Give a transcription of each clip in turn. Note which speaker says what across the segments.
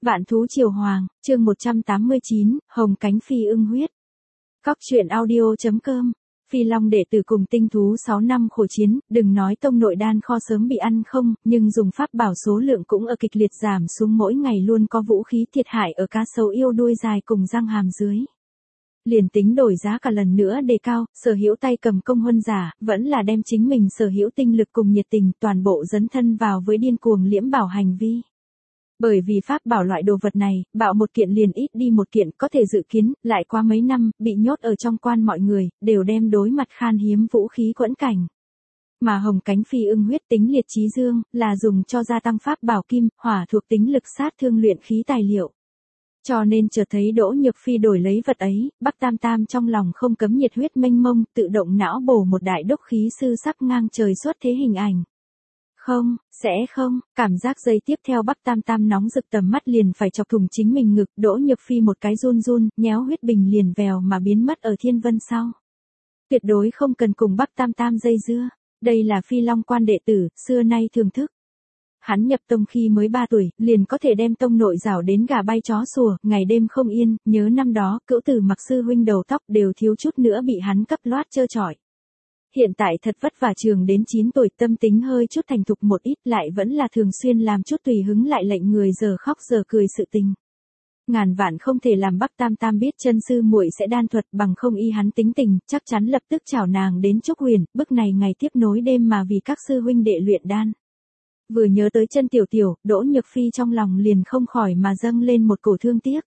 Speaker 1: Vạn thú triều hoàng, chương 189, Hồng cánh phi ưng huyết. Cóc truyện audio.com. Phi Long đệ tử cùng tinh thú 6 năm khổ chiến, đừng nói tông nội đan kho sớm bị ăn không, nhưng dùng pháp bảo số lượng cũng ở kịch liệt giảm xuống, mỗi ngày luôn có vũ khí thiệt hại ở cá sấu yêu đuôi dài cùng răng hàm dưới. Liền tính đổi giá cả lần nữa đề cao, sở hữu tay cầm công huân giả, vẫn là đem chính mình sở hữu tinh lực cùng nhiệt tình toàn bộ dấn thân vào với điên cuồng liễm bảo hành vi. Bởi vì pháp bảo loại đồ vật này, bạo một kiện liền ít đi một kiện, có thể dự kiến, lại qua mấy năm, bị nhốt ở trong quan mọi người, đều đem đối mặt khan hiếm vũ khí quẫn cảnh. Mà hồng cánh phi ưng huyết tính liệt chí dương, là dùng cho gia tăng pháp bảo kim, hỏa thuộc tính lực sát thương luyện khí tài liệu. Cho nên chợt thấy Đỗ Nhược Phi đổi lấy vật ấy, Bắc Tam Tam trong lòng không cấm nhiệt huyết mênh mông, tự động não bổ một đại đốc khí sư sắp ngang trời xuất thế hình ảnh. Không, sẽ không, cảm giác giây tiếp theo Bắc Tam Tam nóng rực tầm mắt liền phải chọc thủng chính mình ngực, Đỗ Nhược Phi một cái run run, nhéo huyết bình liền vèo mà biến mất ở thiên vân sau. Tuyệt đối không cần cùng Bắc Tam Tam dây dưa, đây là Phi Long quan đệ tử, xưa nay thường thức. Hắn nhập tông khi mới 3 tuổi, liền có thể đem tông nội rảo đến gà bay chó sủa, ngày đêm không yên, nhớ năm đó, Cữu Tử Mặc sư huynh đầu tóc đều thiếu chút nữa bị hắn cấp loát trơ trọi. Hiện tại thật vất vả trường đến 9 tuổi, tâm tính hơi chút thành thục một ít, lại vẫn là thường xuyên làm chút tùy hứng lại lệnh người giờ khóc giờ cười sự tình. Ngàn vạn không thể làm Bắc Tam Tam biết chân sư muội sẽ đan thuật, bằng không y hắn tính tình, chắc chắn lập tức chào nàng đến Trúc Huyền, bức này ngày tiếp nối đêm mà vì các sư huynh đệ luyện đan. Vừa nhớ tới chân tiểu tiểu, Đỗ Nhược Phi trong lòng liền không khỏi mà dâng lên một cổ thương tiếc.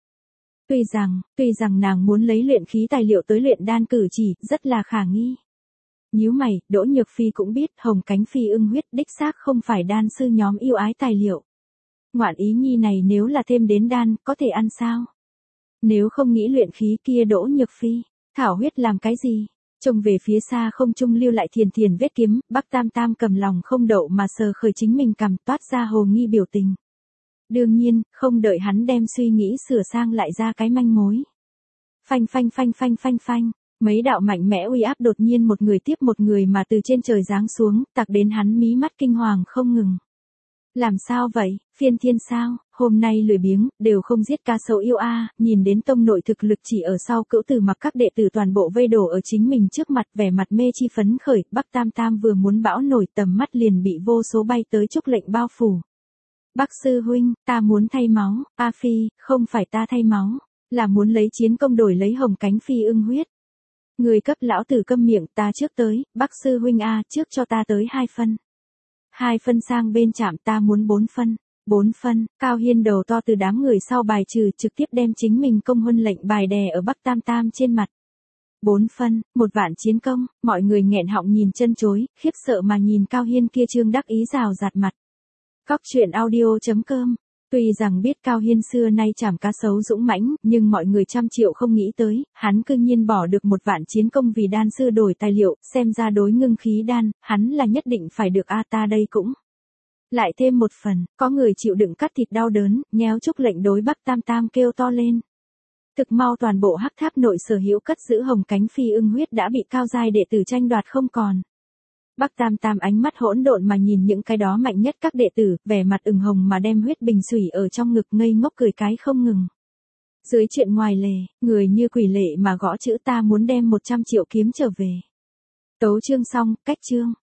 Speaker 1: Tuy rằng nàng muốn lấy luyện khí tài liệu tới luyện đan cử chỉ, rất là khả nghi. Nhíu mày, Đỗ Nhược Phi cũng biết hồng cánh phi ưng huyết đích xác không phải đan sư nhóm yêu ái tài liệu. Ngoạn ý nhi này nếu là thêm đến đan, có thể ăn sao? Nếu không nghĩ luyện khí kia Đỗ Nhược Phi, thảo huyết làm cái gì? Trông về phía xa không trung lưu lại thiền thiền vết kiếm, Bắc Tam Tam cầm lòng không đậu mà sờ khởi chính mình cằm, toát ra hồ nghi biểu tình. Đương nhiên, không đợi hắn đem suy nghĩ sửa sang lại ra cái manh mối. Phanh phanh phanh phanh phanh phanh. Mấy đạo mạnh mẽ uy áp đột nhiên một người tiếp một người mà từ trên trời giáng xuống, tạc đến hắn mí mắt kinh hoàng không ngừng. Làm sao vậy, phiên thiên sao, hôm nay lười biếng, đều không giết cá sấu yêu a. Nhìn đến tông nội thực lực chỉ ở sau Cữu Tử Mặc các đệ tử toàn bộ vây đổ ở chính mình trước mặt, vẻ mặt mê chi phấn khởi, Bắc Tam Tam vừa muốn bão nổi tầm mắt liền bị vô số bay tới chúc lệnh bao phủ. Bắc sư huynh, ta muốn thay máu, A Phi, không phải ta thay máu, là muốn lấy chiến công đổi lấy hồng cánh phi ưng huyết. Người cấp lão tử câm miệng, ta trước tới, Bắc sư huynh a, trước cho ta tới 2 phân. 2 phân sang bên chạm, ta muốn 4 phân. 4 phân, Cao Hiên đầu to từ đám người sau bài trừ, trực tiếp đem chính mình công huân lệnh bài đè ở Bắc Tam Tam trên mặt. 4 phân, 1 vạn chiến công, mọi người nghẹn họng nhìn chân chối, khiếp sợ mà nhìn Cao Hiên kia trương đắc ý rào rạt mặt. Cóc truyện audio.com. Tuy rằng biết Cao Hiên xưa nay chảm cá sấu dũng mãnh, nhưng mọi người trăm triệu không nghĩ tới, hắn cư nhiên bỏ được 1 vạn chiến công vì đan sư đổi tài liệu, xem ra đối ngưng khí đan, hắn là nhất định phải được a, ta đây cũng. Lại thêm 1 phần, có người chịu đựng cắt thịt đau đớn, nhéo chúc lệnh đối Bắc Tam Tam kêu to lên. Thực mau toàn bộ hắc tháp nội sở hữu cất giữ hồng cánh phi ưng huyết đã bị cao giai đệ tử tranh đoạt không còn. Bắc Tam Tam ánh mắt hỗn độn mà nhìn những cái đó mạnh nhất các đệ tử, vẻ mặt ửng hồng mà đem huyết bình sủy ở trong ngực, ngây ngốc cười cái không ngừng. Dưới chuyện ngoài lề, người như quỷ lệ mà gõ chữ ta muốn đem 100 triệu kiếm trở về. Tấu chương xong, cách chương.